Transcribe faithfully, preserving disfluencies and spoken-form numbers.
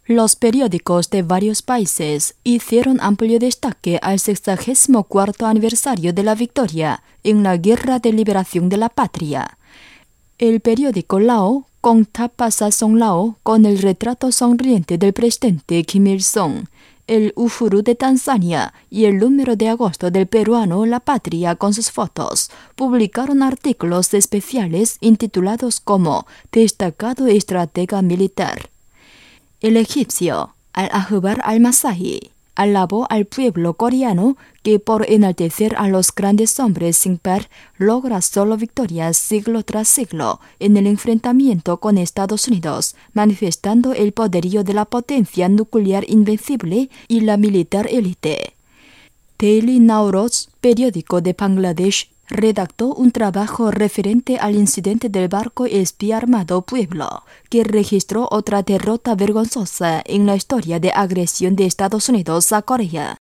Los periódicos de varios países hicieron amplio destaque al sexagésimo cuarto aniversario de la victoria en la Guerra de Liberación de la Patria. El periódico Lao, con tapa Sazón Lao, con el retrato sonriente del presidente Kim Il-sung, el Uhuru de Tanzania y el número de agosto del peruano La Patria con sus fotos, publicaron artículos especiales intitulados como Destacado Estratega Militar. El egipcio Al-Akhbar al-Masai alabó al pueblo coreano que por enaltecer a los grandes hombres sin par logra solo victorias siglo tras siglo en el enfrentamiento con Estados Unidos, manifestando el poderío de la potencia nuclear invencible y la militar élite. Daily Nowroz, periódico de Bangladesh, redactó un trabajo referente al incidente del barco espía armado Pueblo, que registró otra derrota vergonzosa en la historia de agresión de Estados Unidos a Corea.